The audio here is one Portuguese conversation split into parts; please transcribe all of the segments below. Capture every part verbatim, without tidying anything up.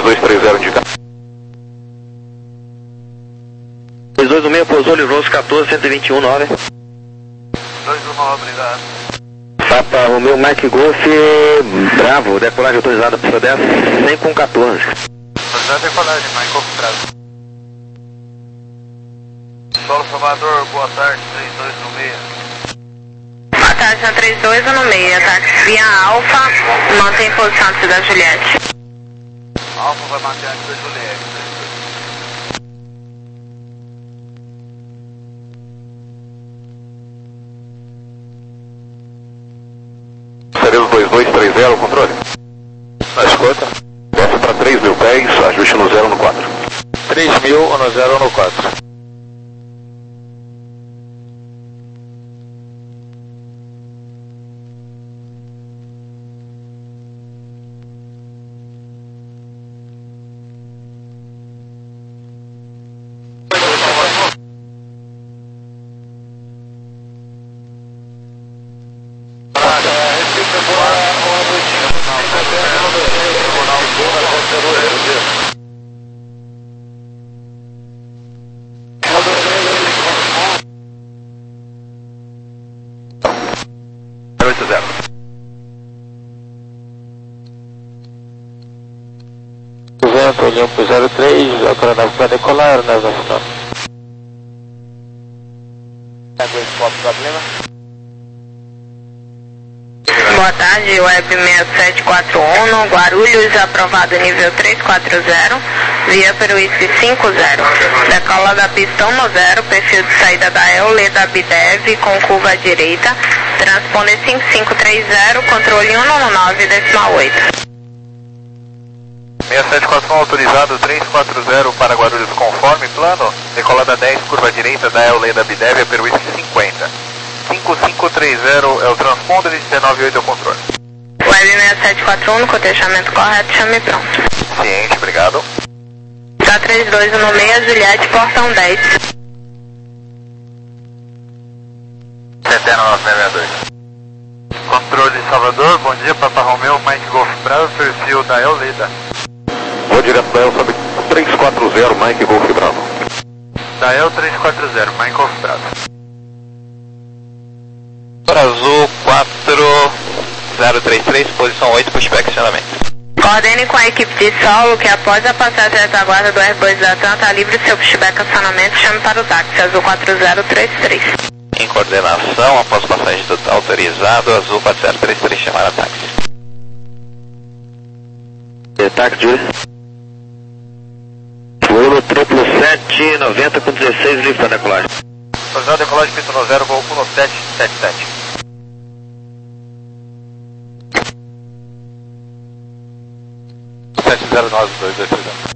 dois três zero indicado. dois dois um seis, pousou, livrou os quatorze, cento e vinte e um, nove. dois um nove, obrigado. Papa Romeu, Mike Golf, Bravo, decolagem autorizada, pista dez, cem com quatorze. Autorizada decolagem, Mike Golf, Bravo. Solo Salvador, boa tarde, três dois um seis. Boa tarde, na três dois um seis, táxi via Alfa, mantém posição de Cidade Juliette. Alfa vai manter a Cidade Juliette. Cerezo dois dois três zero, controle. Na escuta. Desce para três mil pés, ajuste no zero no quatro. três mil no zero no quatro. oito zero. Vento, Olimpo zero três, aeronave para decolar, aeronave nacional. Boa tarde, Web seis sete quatro um, Guarulhos, aprovado nível três quatro zero, via Peruísque cinco zero. Decola da pista um zero, perfil de saída da E O L da Bidev com curva à direita, transponder cinco cinco três zero, controle um nove nove, decimal oito. seis sete quatro um autorizado, três quatro zero para Guarulhos conforme plano, decolada dez, curva à direita da E O L da Bidev, Peruísque cinquenta. cinco cinco três zero é o transponder e dezenove oito é o controle. Web seis sete quatro um, cotejamento correto, chame pronto. Ciente, obrigado. K três dois um seis, Juliette, portão dez. Centena nove seis dois. Controle Salvador, bom dia, Papa Romeu, Mike Golf Bravo, perfil da E O L da. Vou direto da E L, sobe três quatro zero, Mike Golf Bravo. Da E L três quatro zero, Mike Golf Bravo. Azul quatro zero três três, posição oito, pushback acionamento. Coordene com a equipe de solo que após a passagem da retaguarda do R dois da TAM, está livre seu pushback acionamento, chame para o táxi, Azul quatro zero três três. Em coordenação, após passagem total autorizado, Azul quatro zero três três, chamar a táxi. Táxi, Júlio. Voo triplo sete, noventa com dezesseis, livre para decolagem. Autorizado decolagem, pista no zero, voo um sete sete sete. sete zero nove dois dois três zero.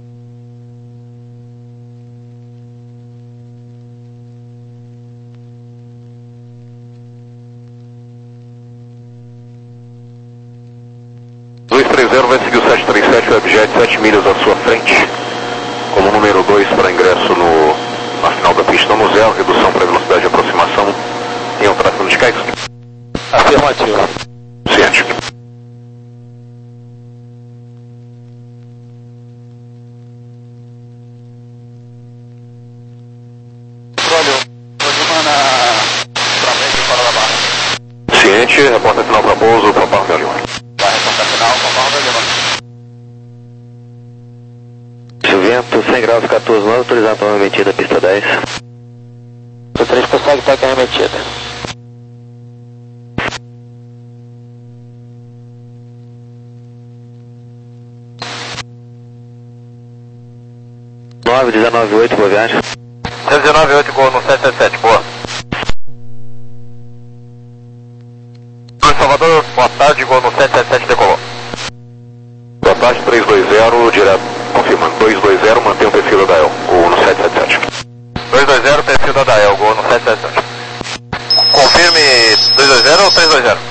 dois três zero vai seguir o sete três sete, Webjet, sete milhas à sua frente. Como número dois para ingresso no, na final da pista no zero, redução para velocidade de aproximação em alteração de cais. Afirmativo. Ciente. Ciente, reporta final para pouso, Papa Romeu Lima. Vai reportar final, Papa Romeu Lima. Vento cem graus, quatorze nove, autorizado para remetida, pista dez. O três consegue estar aqui remetida. nove dezenove oito, boa viagem. dezenove oito, gol no sete sete sete, boa. Salvador, boa tarde, gol no sete sete sete, decolou. Boa tarde, três dois zero, direto, confirmando, dois dois zero, mantém o perfil da D A E L, gol no sete sete sete. dois dois zero, perfil da D A E L, gol no sete sete sete. Confirme dois dois zero ou três dois zero?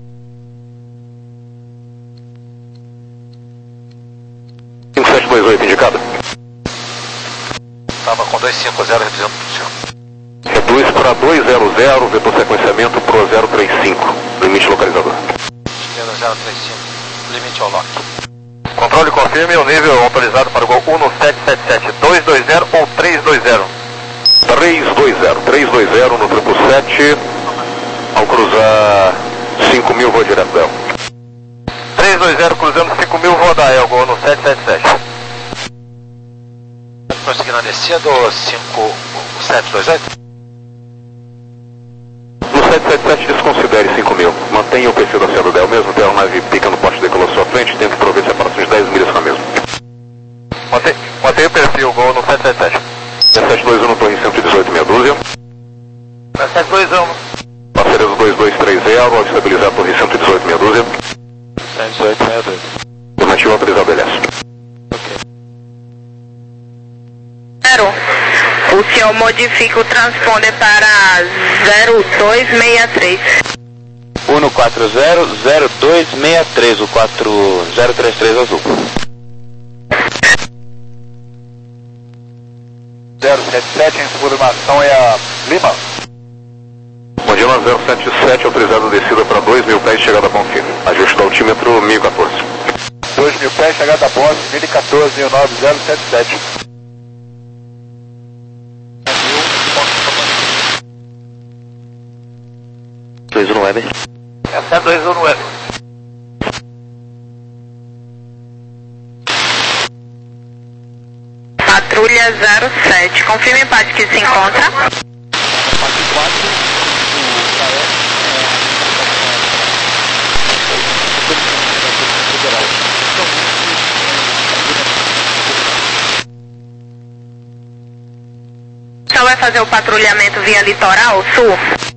cinco sete dois oito, indicado. Estava com dois cinco zero, reduzindo o senhor. Reduz para dois zero zero, vetor sequenciamento pro zero três cinco, limite localizador. Esquerda zero três cinco, limite ao lock. Controle, confirme o nível autorizado para o gol um sete sete sete, dois dois zero ou três dois zero? três dois zero, três dois zero no triplo sete, ao cruzar cinco mil vou direto dela. três dois zero cruzando cinco mil, vou dar El, gol no sete sete sete. Prosseguindo a descida, cinco sete dois oito? No sete sete sete desconsidere cinco mil, mantenha o perfil da Cielo Del mesmo, Del nave pica no poste de decolou à sua frente, tenta prover separação de dez milhas com a mesma. Mantém, mantém o perfil, gol no sete sete sete. sete dois um no torre cento e dezoito, meia dúzia. sete dois um. Parceiro dois dois três zero, ao estabilizar a torre cento e dezoito, meia dúzia. cento e dezoito, meia dúzia. Afirmativo autorizado, L S. Zero. O senhor modifica o transponder para zero dois seis três. um quatro zero zero dois seis três, o quatro zero três três azul. zero sete sete, a informação é a Lima. Modila zero sete sete, autorizado a descida para dois mil pés, chegada a Bonfim. Ajuste do altímetro mil e quatorze. dois mil pés, chegada a Boss, mil e quatorze, mil nove zero sete sete. dois um no web. É sete dois um no web. Patrulha zero sete. Confirme parte que se encontra. Então vai fazer o patrulhamento via litoral sul?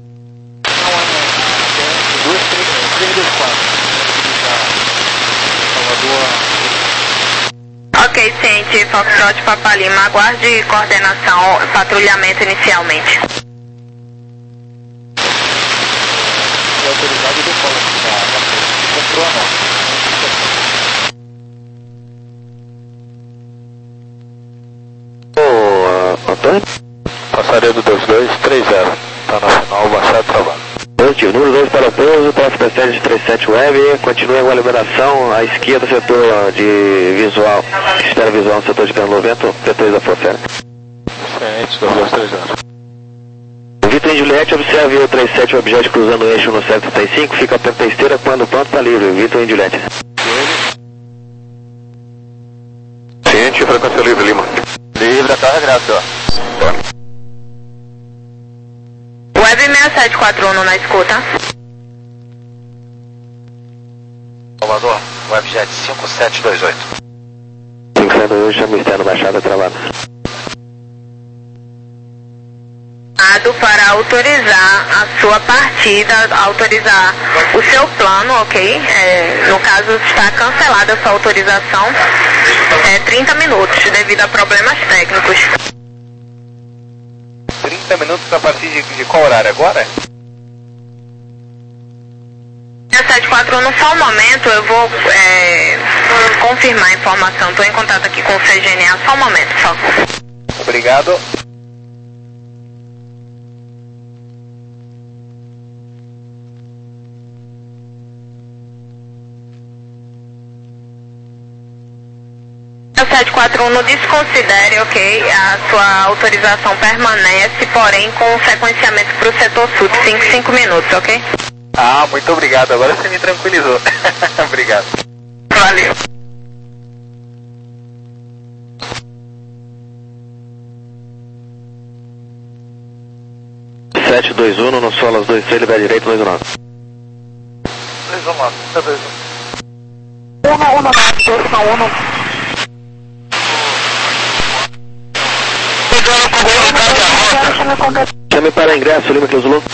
Ok, ciente, Foxtrot Papa Lima, aguarde coordenação, patrulhamento inicialmente. Ô, Antônio? Passaria do dois dois três zero, tá na final, baixado travado. Positivo, número dois para o pouso, próximo P sete trinta e sete web, continue com a liberação à esquerda, setor de visual, espera visual no setor de câmbio vento, P três da Força. Excelente, dois dois três zero. Vitor em Juliette, observe o trinta e sete objeto cruzando o eixo no sete trinta e cinco, fica atento à esteira, quando pronto está livre, Vitor em Juliette. Ciente, frequência livre, Lima. Livre, até o regresso, ó. Web seis sete quatro um na escuta. Salvador, Webjet cinco sete dois oito. cinco sete dois oito, chama o externo baixada, travado. Para autorizar a sua partida, autorizar o seu plano, ok? É, no caso, está cancelada a sua autorização. É trinta minutos, devido a problemas técnicos. trinta minutos a partir de, de qual horário agora? sete quatro um, só um momento, eu vou é, confirmar a informação. Estou em contato aqui com o C G N A, só um momento, por favor. Obrigado. sete quatro um, não desconsidere, ok? A sua autorização permanece, porém com sequenciamento para o setor sul de cinco, cinco minutos, ok? Ah, muito obrigado. Agora você me tranquilizou. Obrigado. Valeu. sete dois um, no solo, as dois três, libera direito, dois um nove. dois um nove, dois um. um um nove, dois um um. Chame para ingresso, Lima Cleusulou.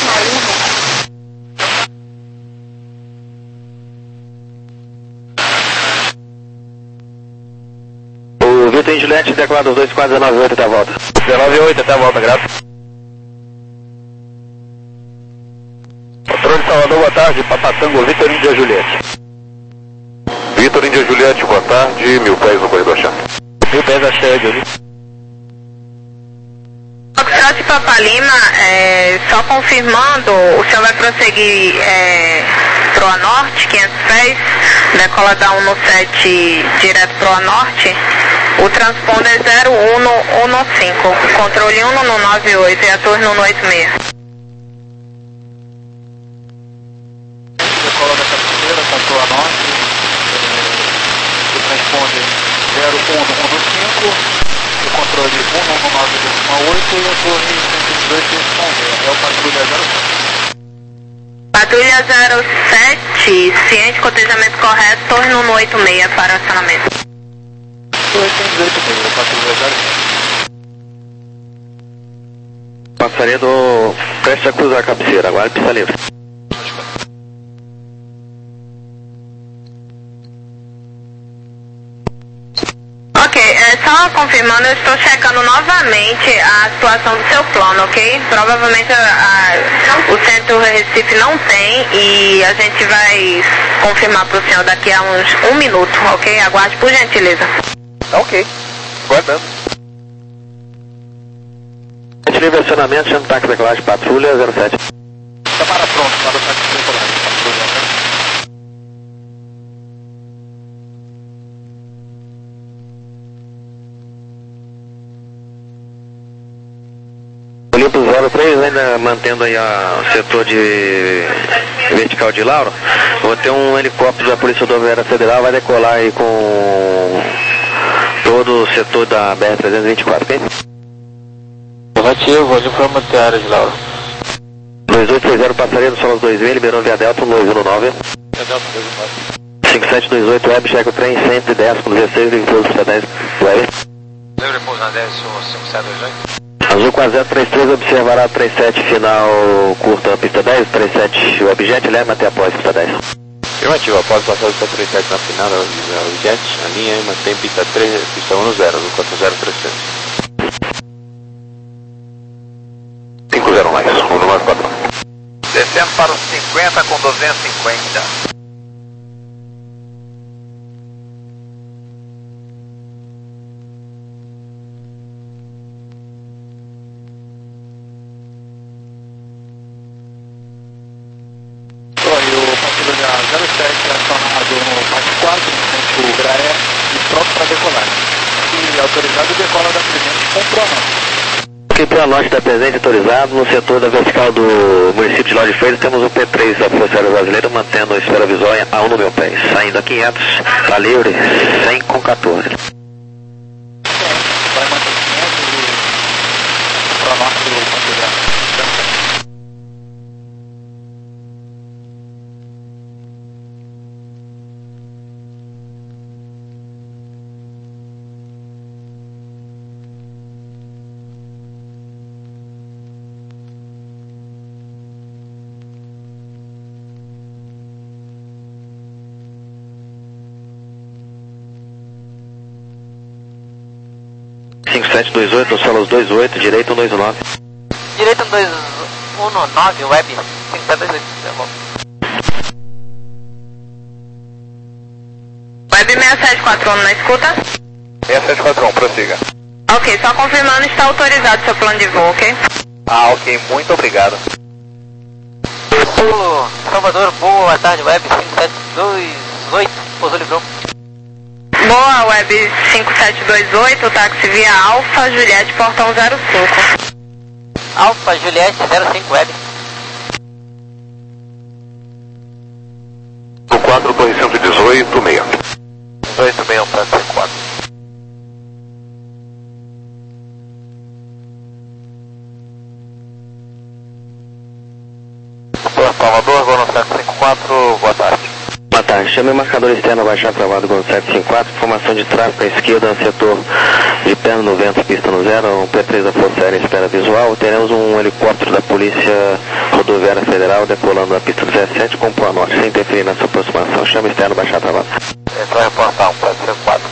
O Vitor em Juliette, declarado dois quatro um nove oito até a volta. dezenove oito até a volta, graças. Controle Salvador, boa tarde. Papatango, Vitor Índia Juliette. Vitor Índia Juliette, boa tarde. Mil pés no corredor chá. Mil pés a cheia, Foxtrot Papa Lima, é, só confirmando, o senhor vai prosseguir é, proa norte, quinhentos pés, decola da um no sete direto proa norte. O transponder é zero um no um no cinco, controle um no nove oito e a torre no oito seis. Decola da cabeceira, da proa norte, o transponder zero um no um no cinco, o controle um no nove oito e a torre cento e dois responder, é o patrulha zero sete. Patrulha zero sete, ciente, cotejamento correto, torre no oito seis para acionamento. Torre cento e oito seis, patrulha zero sete. Passaria do prestes a cruzar a cabeceira, agora pista livre. Ok, é, só confirmando, eu estou checando novamente a situação do seu plano, ok? Provavelmente a, a, o centro Recife não tem e a gente vai confirmar para o senhor daqui a uns um minuto, ok? Aguarde por gentileza. Ok, guardando. Livre acionamento, chama o táxi da classe patrulha zero sete. Samara pronto, para o táxi circular, patrulha, né? Olimpo zero três, ainda mantendo aí a, o setor de vertical de Lauro. Vou ter um helicóptero da Polícia Rodoviária Federal, vai decolar aí com todo o setor da B R trezentos e vinte e quatro, ok? Negativo, hoje foi manter a área de Lauro. dois oito seis zero, passaria do Solos dois mil, liberou via Delta, dois um nove. Via Delta dois um nove. cinco sete dois oito, web, checa o trem cento e dez com dezesseis, livre pouso pista dez, web. Livre pouso na dez, cinco sete dois oito. Azul quatro zero três três, observará trinta e sete, final curta pista dez, trinta e sete webjet, leva até após pista dez. Afirmativo, após passar do trinta e sete na final da webjet, a linha e mantém pista três, pista um no zero, no quatro zero três três. cinco zero mais, um no nove quatro. Descendo para os cinquenta com duzentos e cinquenta. Oi, o patrulha zero sete acionado no parte quatro, no centro Graé e pronto para decolar. E autorizado decola da presente com pronome. Ok, para norte da presente autorizado, no setor da vertical do município de Lauro de Freitas, temos o P três da Força Aérea Brasileira, mantendo a esfera visual a um no meu pé, saindo a quinhentos, tá livre, cem com quatorze. Vai manter quinhentos e para norte do patrulha. cinco sete dois oito, Solos dois oito, direito um dois nove. Direito um dois um nove, web cinco sete dois oito, tá bom. Web seis sete quatro um na escuta? seis sete quatro um, prossiga. Ok, só confirmando, está autorizado seu plano de voo, ok? Ah, ok, muito obrigado. Pulo, Salvador, boa tarde, web cinco sete dois oito, pousou livrão. Boa, web cinco sete dois oito, táxi via Alfa, Juliette, portão zero cinco. Alfa, Juliette, zero cinco, web. O quatro, torre cento e dezoito, meia. dois seis um, para C quatro. Salvador, vou no sete cinco quatro, boa tarde. Boa tarde, chame o marcador externo abaixar travado com sete cinco quatro, formação de tráfego à esquerda, setor de perna no vento, pista no zero, um P três da Força Aérea espera visual, teremos um helicóptero da Polícia Rodoviária Federal decolando na pista dezessete com proa norte, sem interferir nessa aproximação, chame externo abaixar travado. Entrou em reportar um para C quatro.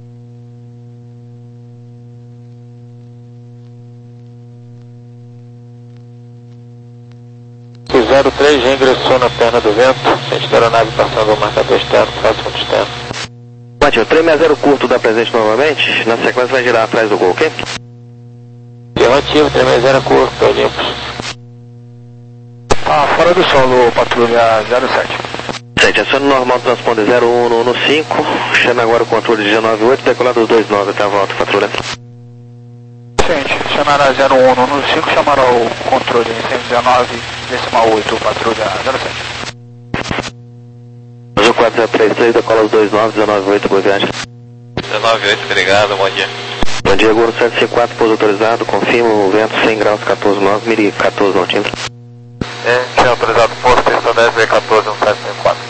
zero três, já ingressou na perna do vento, frente da aeronave passando o marcador externo, próximo de externo. Matinho, três seis zero curto da presente novamente, na sequência vai girar atrás do gol, ok? Afirmativo, três seis zero curto, limpos. Ah, fora do solo, patrulha zero sete. Sete, acione normal transponder zero um um cinco, chame agora o controle dezenove oito, decolado dos dois nove, até a volta, patrulha. Gente, chamará zero um um cinco, chamará o controle cento e dezenove, decimal oito, patrulha zero sete. Azul quatro zero três três, decola os dois nove, dezenove oito, boa viagem. dezenove oito, obrigado, bom dia. Bom dia, Goro sete cinco quatro, pouso autorizado, confirmo, vento cem graus, quatorze nove, miri quatorze centímetros. É, tinha autorizado posto, estação dez V quatorze um sete cinco quatro.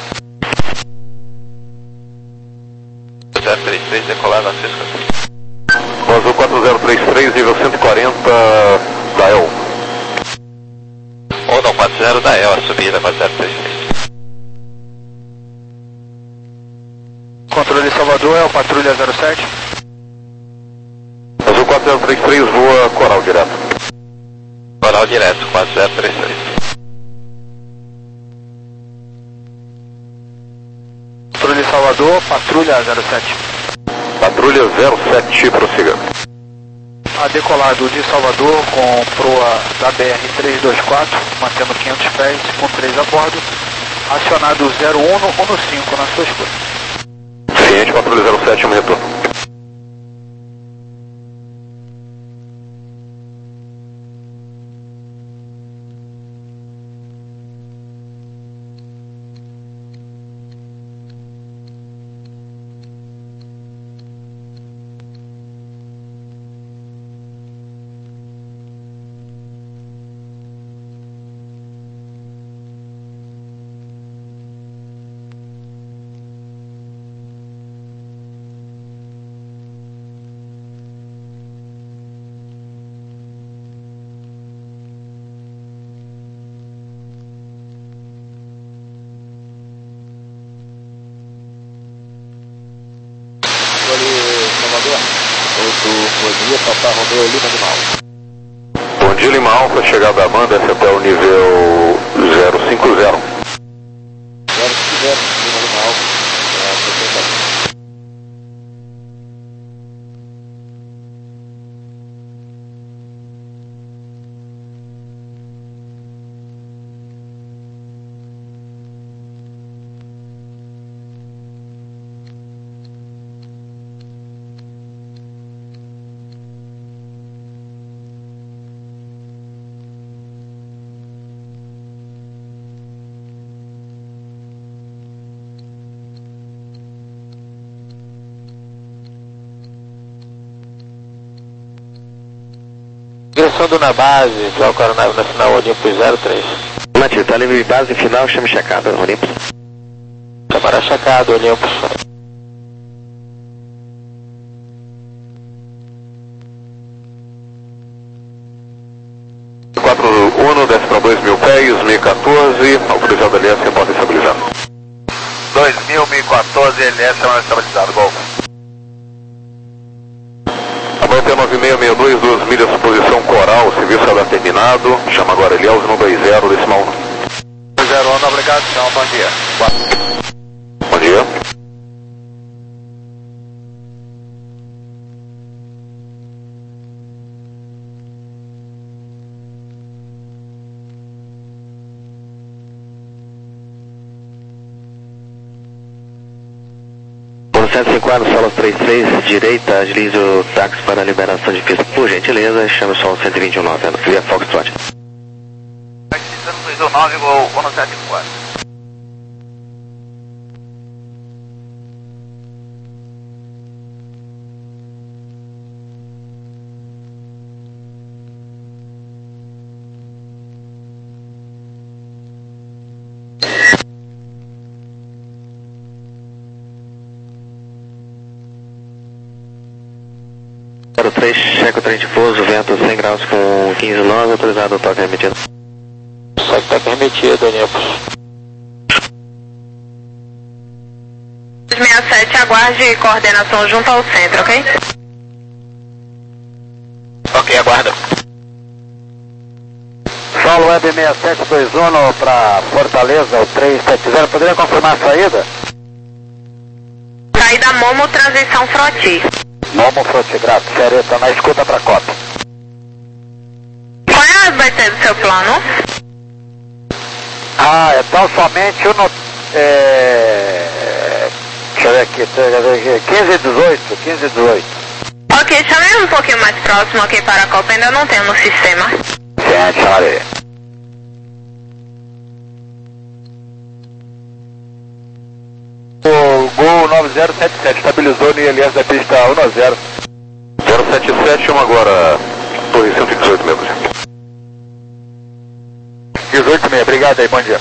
zero três três, decolado na sexta. Azul quatro zero três três, nível cento e quarenta, da E L. Ou não, quatro zero da E L, a subida quatro zero três três. Controle Salvador, é o patrulha zero sete. Azul quatro zero três três, voa Coral direto. Coral direto, quatro zero três três. Controle Salvador, patrulha zero sete. Patrulha zero sete, prossiga. A decolado de Salvador com proa da B R trezentos e vinte e quatro, mantendo quinhentos pés, com três a bordo. Acionado zero um um cinco na sua escuta. Ciente, patrulha zero sete, um retorno. Bom dia, Lima Alfa, chegada da Amanda, desce até o nível zero cinco zero. zero cinco zero, Lima Alfa, ingressando na base, João Coronel Nacional Olympus zero três. Matias, tá livre de base final, chame checada, Olympus. Câmara checado, Olympus. quatro um, desce para dois mil pés, mil e quatorze, autorizado L S, porta estabilizada. dois mil, mil e quatorze, L S, é estabilizado, Golf. Avança nove seis seis dois, duas milhas, posição Coral, serviço será terminado. Chama agora Elielzo no dois zero, decimal um. zero um, obrigado, tchau, bom dia. Bom dia. sete cinco quatro, solo três três, direita, agilize o táxi para a liberação de pista. Por gentileza, chame o sol cento e vinte e nove, via Foxtrot. dois um nove, gol um sete quatro. zero três, checa o trem de pouso, vento cem graus com quinze nove, autorizado o toque remetido. Só que toque remetido, Olympus. sessenta e sete, aguarde coordenação junto ao centro, ok? Ok, aguarda. Solo Web sessenta e sete dois um para Fortaleza, o três sete zero, poderia confirmar a saída? Saída Momo, transição Froti. Momo Frotigrato, sério, tá na escuta para cota. Qual é a vai ser do seu plano? Ah, então somente o no É... Deixa eu ver aqui, quinze e dezoito, quinze e dezoito. Ok, chame um pouquinho mais próximo aqui para a Copa, ainda não tem no sistema. Sim, chame. O Gol nove zero sete sete estabilizou no I L S da pista um a zero. zero sete sete, uma agora, Torre cento e dezoito mesmo. dezoito meia, obrigado aí, bom dia.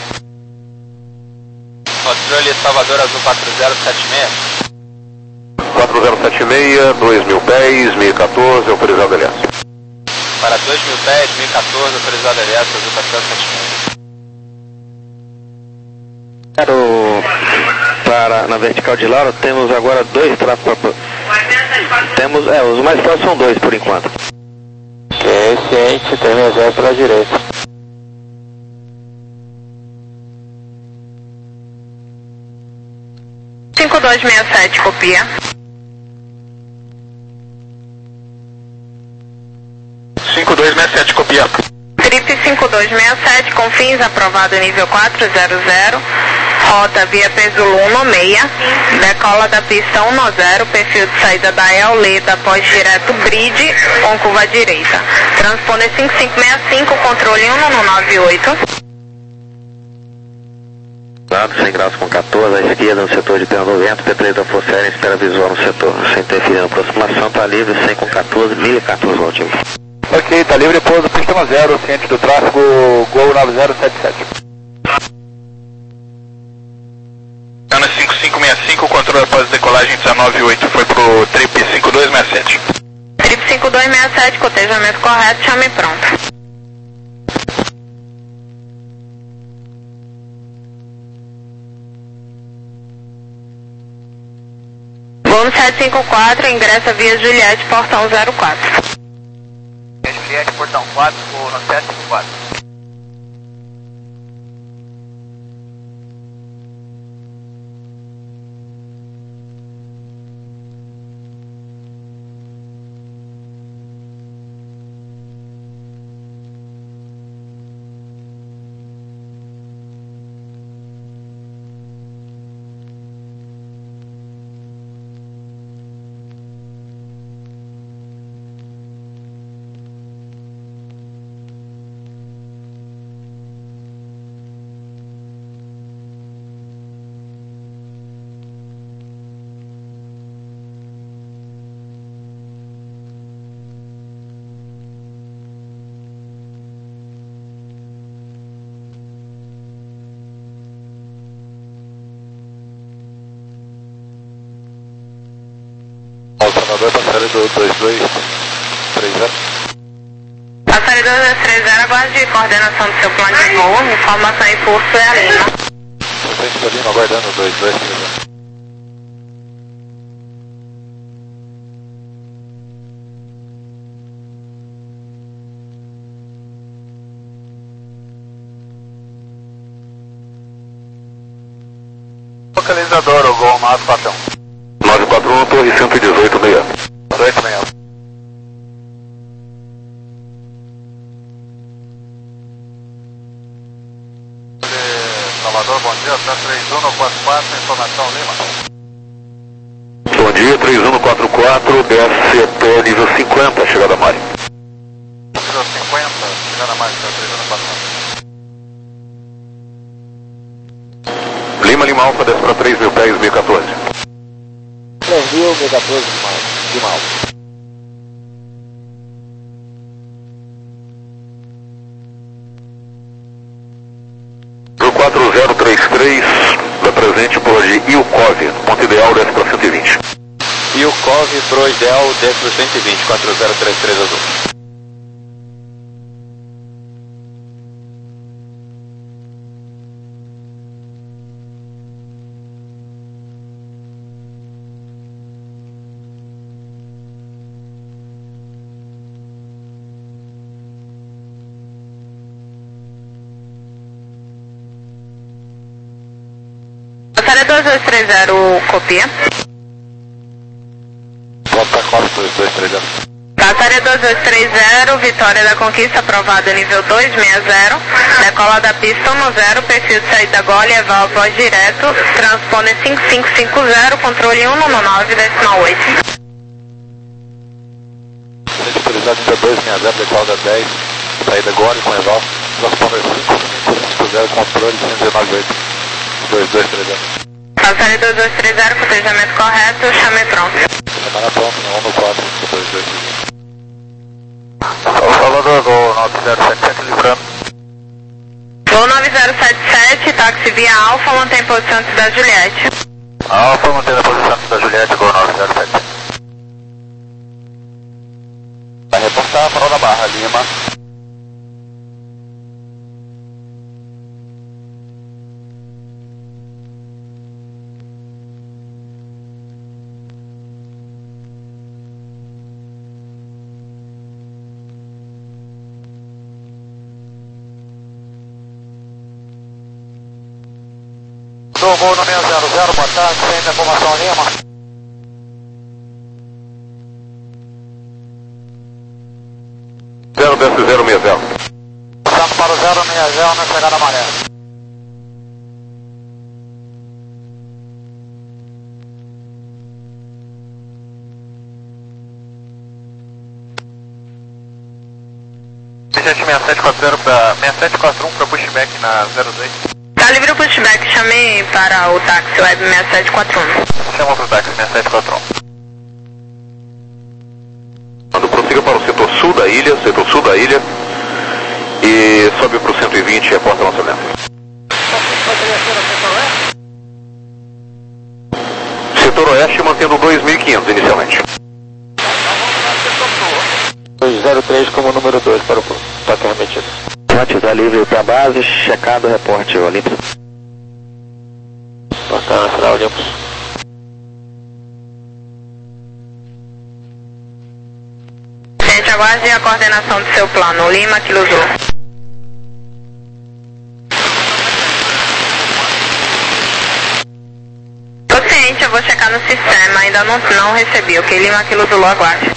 Controle Salvador Azul quatro zero sete seis. quatro zero sete seis, dois mil pés, mil e quatorze, autorizado L S. Para dois mil pés, mil e quatorze, autorizado L S, Azul quatro zero sete seis. Quero para na vertical de Laura, temos agora dois tráfegos. Temos, é, os mais próximos são dois por enquanto. Ok, ciente, tem exército pela direita. cinco dois seis sete, copia. cinco dois seis sete, copia. Trip cinco dois seis sete, com fins aprovado nível quatro zero zero, rota via Pesulo um seis, decola da pista um zero, perfil de saída da Eoleda, após direto bridge, com curva direita. Transponder cinco cinco seis cinco, controle um nove oito. cem graus com quatorze, à esquerda no setor de Pernambuco, vento, P três da Força Aérea, espera visual no setor, sem interferir na aproximação, está livre, cem com quatorze, mil e quatorze, ótimo. Ok, tá livre, pouso, pista um zero, ciente do tráfego, Gol nove zero sete sete. Ana cinco cinco seis cinco, controle após decolagem dezenove oito, foi pro Trip cinco dois seis sete. Trip cinco dois seis sete, cotejamento correto, chame pronto. Voo sete cinco quatro, ingressa via Juliette, portão zero quatro. Juliette, portão quatro, voo no sete cinco quatro. Salvador, passageiro do dois dois três zero. Passageiro dois dois três zero, aguarde coordenação do seu plano de voo, informação em curso é a Lima. Frente Lima, aguardando dois dois três zero. Localizador, o Gol nove quatro um. nove quatro um, Torre cento e dezoito, meia. dois seis. Salvador, bom dia, tá três um quatro quatro, informação Lima. Bom dia, três um quatro quatro, B S C P nível cinquenta, chegada a Mari. Nível cinquenta, chegada a Mari, tá três um quatro quatro. Lima, Lima Alfa, desce para três mil pés, mil e quatorze. três mil, mil e quatorze, de mal. quatro zero três três, da presente por de Ilkov, ponto ideal, desce para cento e vinte. Ilkov, pro ideal, desce para cento e vinte, quatro zero três três azul. Passageiro dois dois três zero, copia. Volta quatro dois dois três zero. Passageiro Passageiro dois dois três zero, Vitória da Conquista, aprovado nível dois seis zero, decola da pista um zero, perfil de saída Gole, Eval, voz direto, transponder cinco cinco cinco zero, controle um nove, decimal oito. Autorizado nível dois seis zero, decola da dez, saída Gole com Eval, transponder cinco cinco cinco zero, controle cento e dezenove oito, dois dois três zero. Passageiro dois dois três zero, cotejamento correto, chame pronto. Semana pronto, no um no quatro, dois dois três zero. Salvador, Gol nove zero sete sete, livrando. Gol nove zero sete sete, táxi via Alfa, mantém posição antes da Juliette. Alfa, mantendo a posição antes da Juliette, Gol nove zero sete sete. Vai reportar, farol da Barra, Lima. Do Gol no seis zero zero, boa tarde, sem informação Lima. zero desce zero seis zero. Passando para o zero seis zero na chegada amarela. seis sete quatro zero para seis sete quatro um para pushback na zero dois. Tá livre o pushback, chame para o táxi web seis sete quatro um. Chama para o táxi seis sete quatro um. Quando prossiga para o setor sul da ilha, setor sul da ilha, e sobe para o cento e vinte, reporta lançamento. Setor oeste mantendo dois mil e quinhentos inicialmente. dois zero três como número dois para o toque remetido. Está livre para base, checado, reporte Olympus. Bacana, final Olympus. Gente, aguarde a coordenação do seu plano. Lima, Kilo Zulu. Tô ciente, eu vou checar no sistema. Ainda não, não recebi. Ok, Lima, Kilo Zulu, aguarde.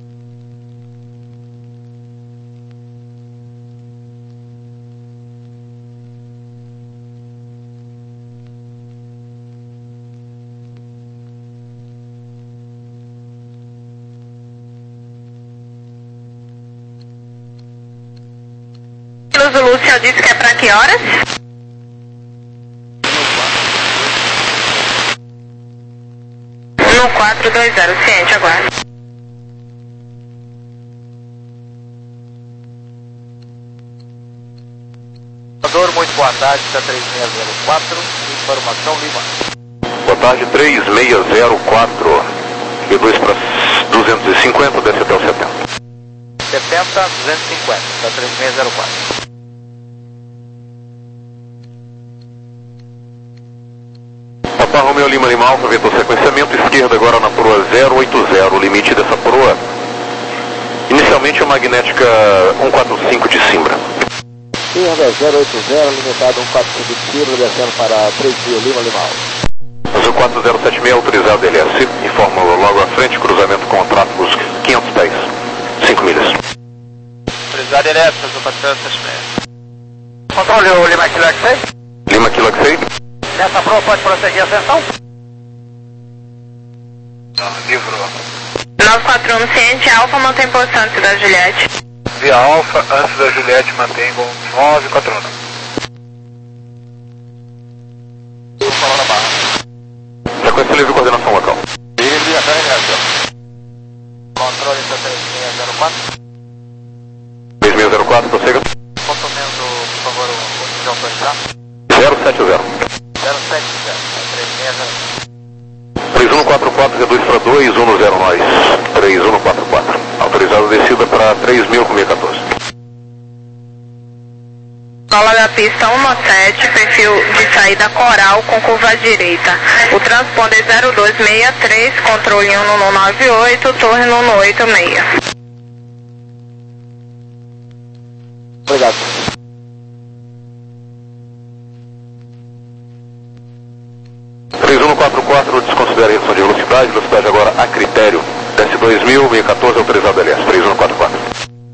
Zulu, o senhor disse que é para que horas? No quatro dois zero, ciente, aguarde. Muito boa tarde, está três seis zero quatro, informação Lima. Boa tarde, três seis zero quatro, e dois para duzentos e cinquenta, desce até o setenta. setenta, duzentos e cinquenta, está três seis zero quatro. Papa Romeo Lima Lima Alfa, vetor sequenciamento, esquerda agora na proa zero oito zero, o limite dessa proa. Inicialmente a magnética cento e quarenta e cinco de Simbra. Esquerda zero oito zero, limitado cento e quarenta e cinco de Simbra, descendo para três mil Lima Lima Alfa. Azul quatro zero sete seis, autorizado L S. Informa logo à frente, cruzamento com tráfegos quinhentos pés, cinco milhas. Autorizado L S, Azul quatro zero sete seis. Controle o Lima Kilo X-Ray. Lima Kilo X-Ray. Nessa prova pode prosseguir a ascensão? Livrou. nove quatro um, ciente, Alfa, mantém posição antes da Juliette. Via Alfa, antes da Juliette, mantém Gol nove quatro um. Falando na barra. Sequência livre, coordenação local. Livre, até reação. Controle está três seis zero quatro. três seis zero quatro, prossiga. Consumendo, por favor, o nível autorizado. zero sete zero. zero sete zero, três seis zero. três um quatro quatro, reduz para dois um zero nós. três um quatro quatro. Autorizado descida para três mil com mil e quatorze. Cola da pista um sete, perfil de saída Coral com curva à direita. O transponder zero dois seis três, controle um nove oito, torre um oito seis. Obrigado. três um quatro quatro, desconsidera a redução de velocidade, velocidade agora a critério. S dois mil, mil e quatorze, autorizado L S, três um quatro quatro.